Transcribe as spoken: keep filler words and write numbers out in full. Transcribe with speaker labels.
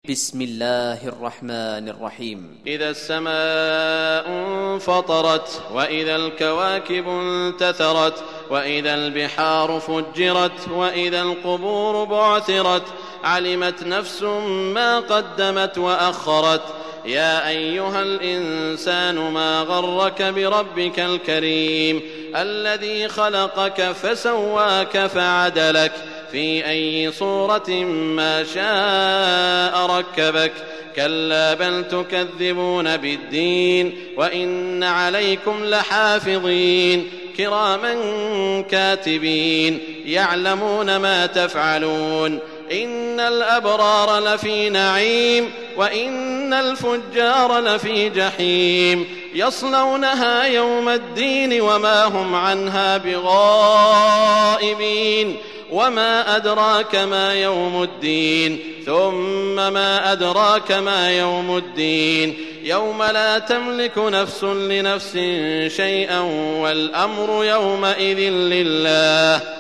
Speaker 1: بسم الله الرحمن الرحيم.
Speaker 2: إذا السماء انفطرت وإذا الكواكب انتثرت وإذا البحار فجرت وإذا القبور بعثرت علمت نفس ما قدمت وأخرت. يا أيها الإنسان ما غرك بربك الكريم الذي خلقك فسواك فعدلك في أي صورة ما شاء ركبك. كلا بل تكذبون بالدين وإن عليكم لحافظين كراما كاتبين يعلمون ما تفعلون. إن الأبرار لفي نعيم وإن الفجار لفي جحيم يصلونها يوم الدين وما هم عنها بغائبين. وما أدراك ما يوم الدين ثم ما أدراك ما يوم الدين يوم لا تملك نفس لنفس شيئا والأمر يومئذ لله.